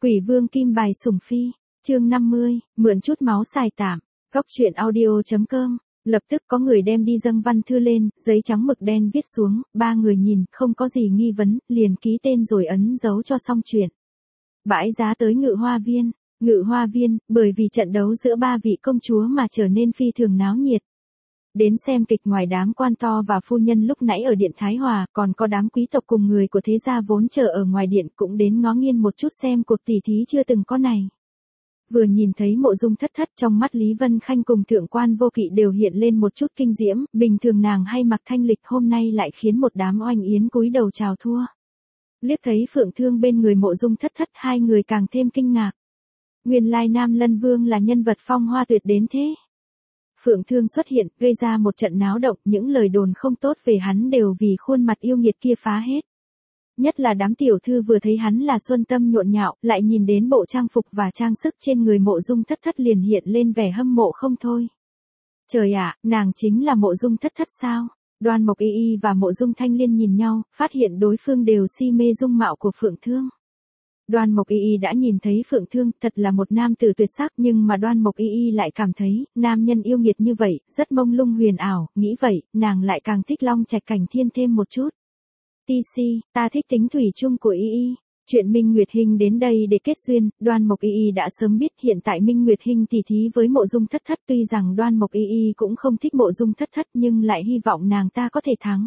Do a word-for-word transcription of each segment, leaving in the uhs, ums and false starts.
Quỷ vương kim bài sủng phi, chương năm mươi, mượn chút máu xài tạm, góc truyện audio.com, lập tức có người đem đi dâng văn thư lên, giấy trắng mực đen viết xuống, ba người nhìn, không có gì nghi vấn, liền ký tên rồi ấn dấu cho xong chuyện. Bãi giá tới Ngự Hoa Viên, Ngự Hoa Viên, bởi vì trận đấu giữa ba vị công chúa mà trở nên phi thường náo nhiệt. Đến xem kịch ngoài đám quan to và phu nhân lúc nãy ở điện Thái Hòa, còn có đám quý tộc cùng người của thế gia vốn chờ ở ngoài điện cũng đến ngó nghiêng một chút xem cuộc tỉ thí chưa từng có này. Vừa nhìn thấy Mộ Dung Thất Thất, trong mắt Lý Vân Khanh cùng Thượng quan Vô Kỵ đều hiện lên một chút kinh diễm, bình thường nàng hay mặc thanh lịch hôm nay lại khiến một đám oanh yến cúi đầu chào thua. Liếc thấy Phượng Thương bên người Mộ Dung Thất Thất, hai người càng thêm kinh ngạc. Nguyên lai Nam Lân Vương là nhân vật phong hoa tuyệt đến thế. Phượng Thương xuất hiện, gây ra một trận náo động, những lời đồn không tốt về hắn đều vì khuôn mặt yêu nghiệt kia phá hết. Nhất là đám tiểu thư vừa thấy hắn là xuân tâm nhộn nhạo, lại nhìn đến bộ trang phục và trang sức trên người Mộ Dung Thất Thất liền hiện lên vẻ hâm mộ không thôi. Trời ạ, nàng chính là Mộ Dung Thất Thất sao? Đoan Mộc Y Y và Mộ Dung Thanh Liên nhìn nhau, phát hiện đối phương đều si mê dung mạo của Phượng Thương. Đoan Mộc Y Y đã nhìn thấy Phượng Thương, thật là một nam tử tuyệt sắc, nhưng mà Đoan Mộc Y Y lại cảm thấy, nam nhân yêu nghiệt như vậy, rất mông lung huyền ảo, nghĩ vậy, nàng lại càng thích Long Trạch Cảnh Thiên thêm một chút. tê xê, ta thích tính thủy chung của Y Y. Chuyện Minh Nguyệt Hinh đến đây để kết duyên, Đoan Mộc Y Y đã sớm biết hiện tại Minh Nguyệt Hinh tỉ thí với Mộ Dung Thất Thất, tuy rằng Đoan Mộc Y Y cũng không thích Mộ Dung Thất Thất nhưng lại hy vọng nàng ta có thể thắng.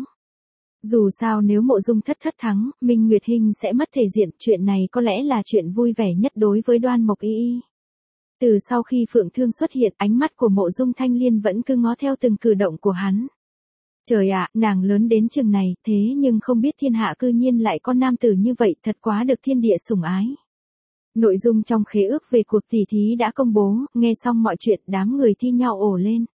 Dù sao nếu Mộ Dung Thất Thất thắng, Minh Nguyệt Hinh sẽ mất thể diện, chuyện này có lẽ là chuyện vui vẻ nhất đối với Đoan Mộc Y Y. Từ sau khi Phượng Thương xuất hiện, ánh mắt của Mộ Dung Thanh Liên vẫn cứ ngó theo từng cử động của hắn. Trời ạ, nàng lớn đến chừng này, thế nhưng không biết thiên hạ cư nhiên lại có nam tử như vậy, thật quá được thiên địa sủng ái. Nội dung trong khế ước về cuộc tỉ thí đã công bố, nghe xong mọi chuyện, đám người thi nhau ồ lên.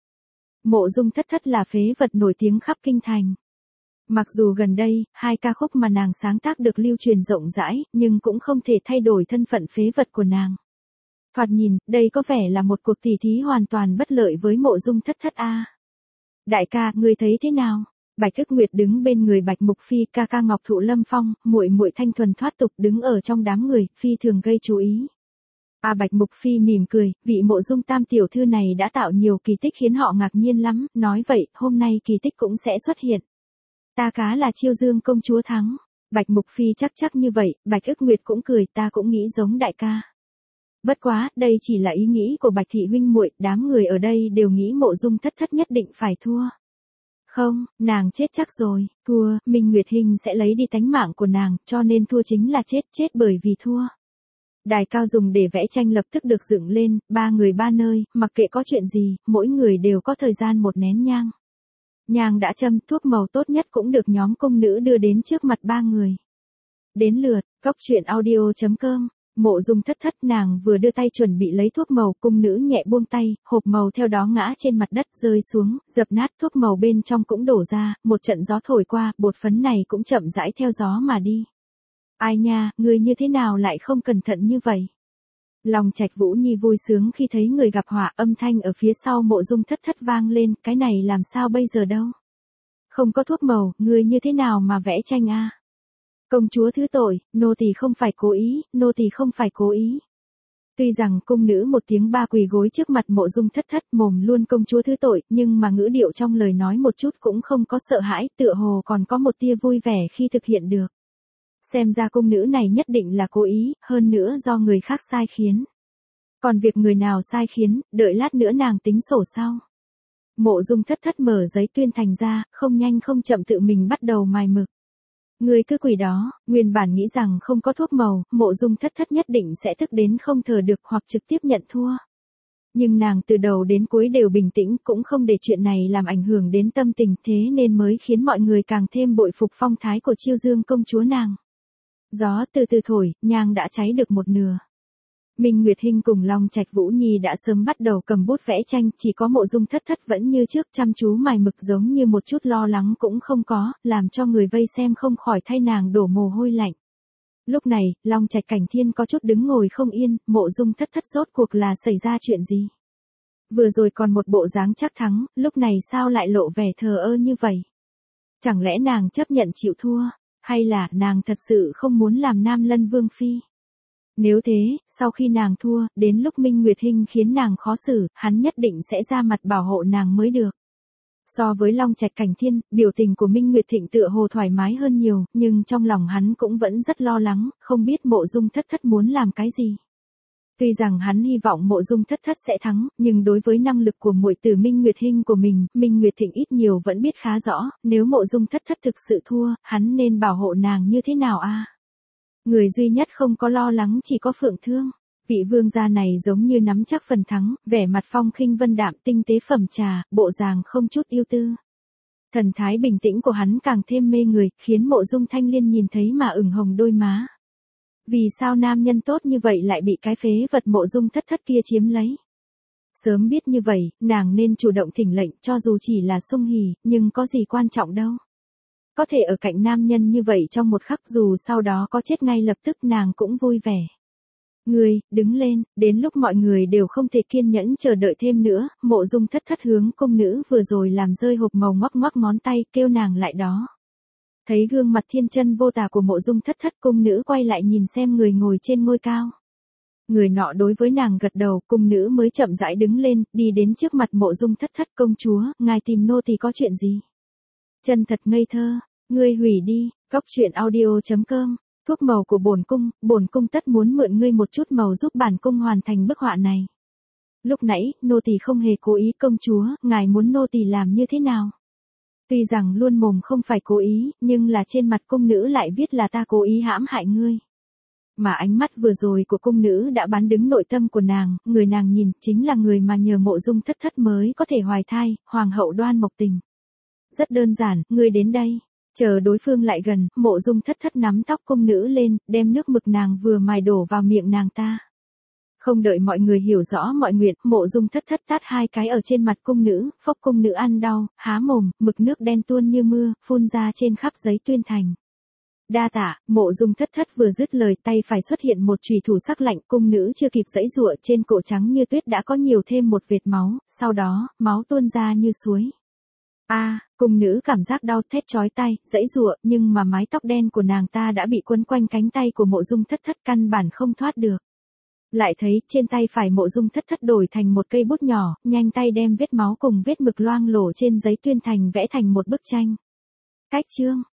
Mộ Dung Thất Thất là phế vật nổi tiếng khắp kinh thành. Mặc dù gần đây, hai ca khúc mà nàng sáng tác được lưu truyền rộng rãi, nhưng cũng không thể thay đổi thân phận phế vật của nàng. Thoạt nhìn, đây có vẻ là một cuộc tỉ thí hoàn toàn bất lợi với Mộ Dung Thất Thất a. Đại ca, ngươi thấy thế nào? Bạch Ức Nguyệt đứng bên người Bạch Mục Phi, ca ca Ngọc Thụ Lâm Phong, muội muội thanh thuần thoát tục đứng ở trong đám người, phi thường gây chú ý. À Bạch Mục Phi mỉm cười, vị Mộ Dung tam tiểu thư này đã tạo nhiều kỳ tích khiến họ ngạc nhiên lắm, nói vậy, hôm nay kỳ tích cũng sẽ xuất hiện. Ta cá là Chiêu Dương công chúa thắng. Bạch Mục Phi chắc chắc như vậy, Bạch Ức Nguyệt cũng cười, ta cũng nghĩ giống đại ca. Bất quá, đây chỉ là ý nghĩ của Bạch thị huynh muội, đám người ở đây đều nghĩ Mộ Dung Thất Thất nhất định phải thua. Không, nàng chết chắc rồi, thua, Minh Nguyệt Hinh sẽ lấy đi tánh mạng của nàng, cho nên thua chính là chết, chết bởi vì thua. Đài cao dùng để vẽ tranh lập tức được dựng lên, ba người ba nơi, mặc kệ có chuyện gì, mỗi người đều có thời gian một nén nhang. Nhang đã châm, thuốc màu tốt nhất cũng được nhóm công nữ đưa đến trước mặt ba người. Đến lượt, góc truyện audio.com, Mộ Dung Thất Thất, nàng vừa đưa tay chuẩn bị lấy thuốc màu, cung nữ nhẹ buông tay, hộp màu theo đó ngã trên mặt đất rơi xuống, dập nát, thuốc màu bên trong cũng đổ ra, một trận gió thổi qua, bột phấn này cũng chậm rãi theo gió mà đi. Ai nha, người như thế nào lại không cẩn thận như vậy? Lòng Trạch Vũ Nhi vui sướng khi thấy người gặp họa, âm thanh ở phía sau Mộ Dung Thất Thất vang lên, cái này làm sao bây giờ đâu? Không có thuốc màu, người như thế nào mà vẽ tranh a? Công chúa thứ tội, nô tỳ không phải cố ý, nô tỳ không phải cố ý. Tuy rằng cung nữ một tiếng ba quỳ gối trước mặt Mộ Dung Thất Thất, mồm luôn công chúa thứ tội, nhưng mà ngữ điệu trong lời nói một chút cũng không có sợ hãi, tựa hồ còn có một tia vui vẻ khi thực hiện được. Xem ra cung nữ này nhất định là cố ý, hơn nữa do người khác sai khiến. Còn việc người nào sai khiến, đợi lát nữa nàng tính sổ sau. Mộ Dung Thất Thất mở giấy tuyên thành ra, không nhanh không chậm tự mình bắt đầu mài mực. Người cứ quỷ đó, nguyên bản nghĩ rằng không có thuốc màu, Mộ Dung Thất Thất nhất định sẽ tức đến không thở được hoặc trực tiếp nhận thua. Nhưng nàng từ đầu đến cuối đều bình tĩnh, cũng không để chuyện này làm ảnh hưởng đến tâm tình, thế nên mới khiến mọi người càng thêm bội phục phong thái của Chiêu Dương công chúa nàng. Gió từ từ thổi, nhang đã cháy được một nửa. Minh Nguyệt Hinh cùng Long Trạch Vũ Nhi đã sớm bắt đầu cầm bút vẽ tranh, chỉ có Mộ Dung Thất Thất vẫn như trước chăm chú mài mực giống như một chút lo lắng cũng không có, làm cho người vây xem không khỏi thay nàng đổ mồ hôi lạnh. Lúc này, Long Trạch Cảnh Thiên có chút đứng ngồi không yên, Mộ Dung Thất Thất rốt cuộc là xảy ra chuyện gì? Vừa rồi còn một bộ dáng chắc thắng, lúc này sao lại lộ vẻ thờ ơ như vậy? Chẳng lẽ nàng chấp nhận chịu thua, hay là nàng thật sự không muốn làm Nam Lân Vương phi? Nếu thế, sau khi nàng thua, đến lúc Minh Nguyệt Hinh khiến nàng khó xử, hắn nhất định sẽ ra mặt bảo hộ nàng mới được. So với Long Trạch Cảnh Thiên, biểu tình của Minh Nguyệt Thịnh tựa hồ thoải mái hơn nhiều, nhưng trong lòng hắn cũng vẫn rất lo lắng, không biết Mộ Dung Thất Thất muốn làm cái gì. Tuy rằng hắn hy vọng Mộ Dung Thất Thất sẽ thắng, nhưng đối với năng lực của muội tử Minh Nguyệt Hinh của mình, Minh Nguyệt Thịnh ít nhiều vẫn biết khá rõ, nếu Mộ Dung Thất Thất thực sự thua, hắn nên bảo hộ nàng như thế nào a? Người duy nhất không có lo lắng chỉ có Phượng Thương. Vị vương gia này giống như nắm chắc phần thắng, vẻ mặt phong khinh vân đạm tinh tế phẩm trà, bộ dáng không chút yêu tư. Thần thái bình tĩnh của hắn càng thêm mê người, khiến Mộ Dung Thanh Liên nhìn thấy mà ửng hồng đôi má. Vì sao nam nhân tốt như vậy lại bị cái phế vật Mộ Dung Thất Thất kia chiếm lấy? Sớm biết như vậy, nàng nên chủ động thỉnh lệnh, cho dù chỉ là sung hỉ, nhưng có gì quan trọng đâu. Có thể ở cạnh nam nhân như vậy trong một khắc, dù sau đó có chết ngay lập tức, nàng cũng vui vẻ. Ngươi, đứng lên, đến lúc mọi người đều không thể kiên nhẫn chờ đợi thêm nữa, Mộ Dung Thất Thất hướng cung nữ vừa rồi làm rơi hộp màu ngoắc ngoắc ngón tay, kêu nàng lại đó. Thấy gương mặt thiên chân vô tà của Mộ Dung Thất Thất, cung nữ quay lại nhìn xem người ngồi trên ngôi cao. Người nọ đối với nàng gật đầu, cung nữ mới chậm rãi đứng lên, đi đến trước mặt Mộ Dung Thất Thất. Công chúa, ngài tìm nô tỳ có chuyện gì? Chân thật ngây thơ, ngươi hủy đi, góc truyện audio chấm com. Thuốc màu của bổn cung, bổn cung tất muốn mượn ngươi một chút màu giúp bản cung hoàn thành bức họa này. Lúc nãy, nô tỳ không hề cố ý, công chúa, ngài muốn nô tỳ làm như thế nào? Tuy rằng luôn mồm không phải cố ý, nhưng là trên mặt cung nữ lại viết là ta cố ý hãm hại ngươi. Mà ánh mắt vừa rồi của cung nữ đã bán đứng nội tâm của nàng, người nàng nhìn chính là người mà nhờ Mộ Dung Thất Thất mới có thể hoài thai, Hoàng hậu Đoan Mộc Tình. Rất đơn giản, ngươi đến đây. Chờ đối phương lại gần, Mộ Dung Thất Thất nắm tóc cung nữ lên, đem nước mực nàng vừa mài đổ vào miệng nàng ta. Không đợi mọi người hiểu rõ mọi nguyện, Mộ Dung Thất Thất tát hai cái ở trên mặt cung nữ, phốc cung nữ ăn đau, há mồm, mực nước đen tuôn như mưa, phun ra trên khắp giấy tuyên thành. Đa tạ, Mộ Dung Thất Thất vừa dứt lời, tay phải xuất hiện một chùy thủ sắc lạnh, cung nữ chưa kịp giãy giụa, trên cổ trắng như tuyết đã có nhiều thêm một vệt máu, sau đó, máu tuôn ra như suối. A, à, cung nữ cảm giác đau thét chói tai, giãy giụa, nhưng mà mái tóc đen của nàng ta đã bị quấn quanh cánh tay của Mộ Dung Thất Thất, căn bản không thoát được. Lại thấy, trên tay phải Mộ Dung Thất Thất đổi thành một cây bút nhỏ, nhanh tay đem vết máu cùng vết mực loang lổ trên giấy tuyên thành vẽ thành một bức tranh. Cách chương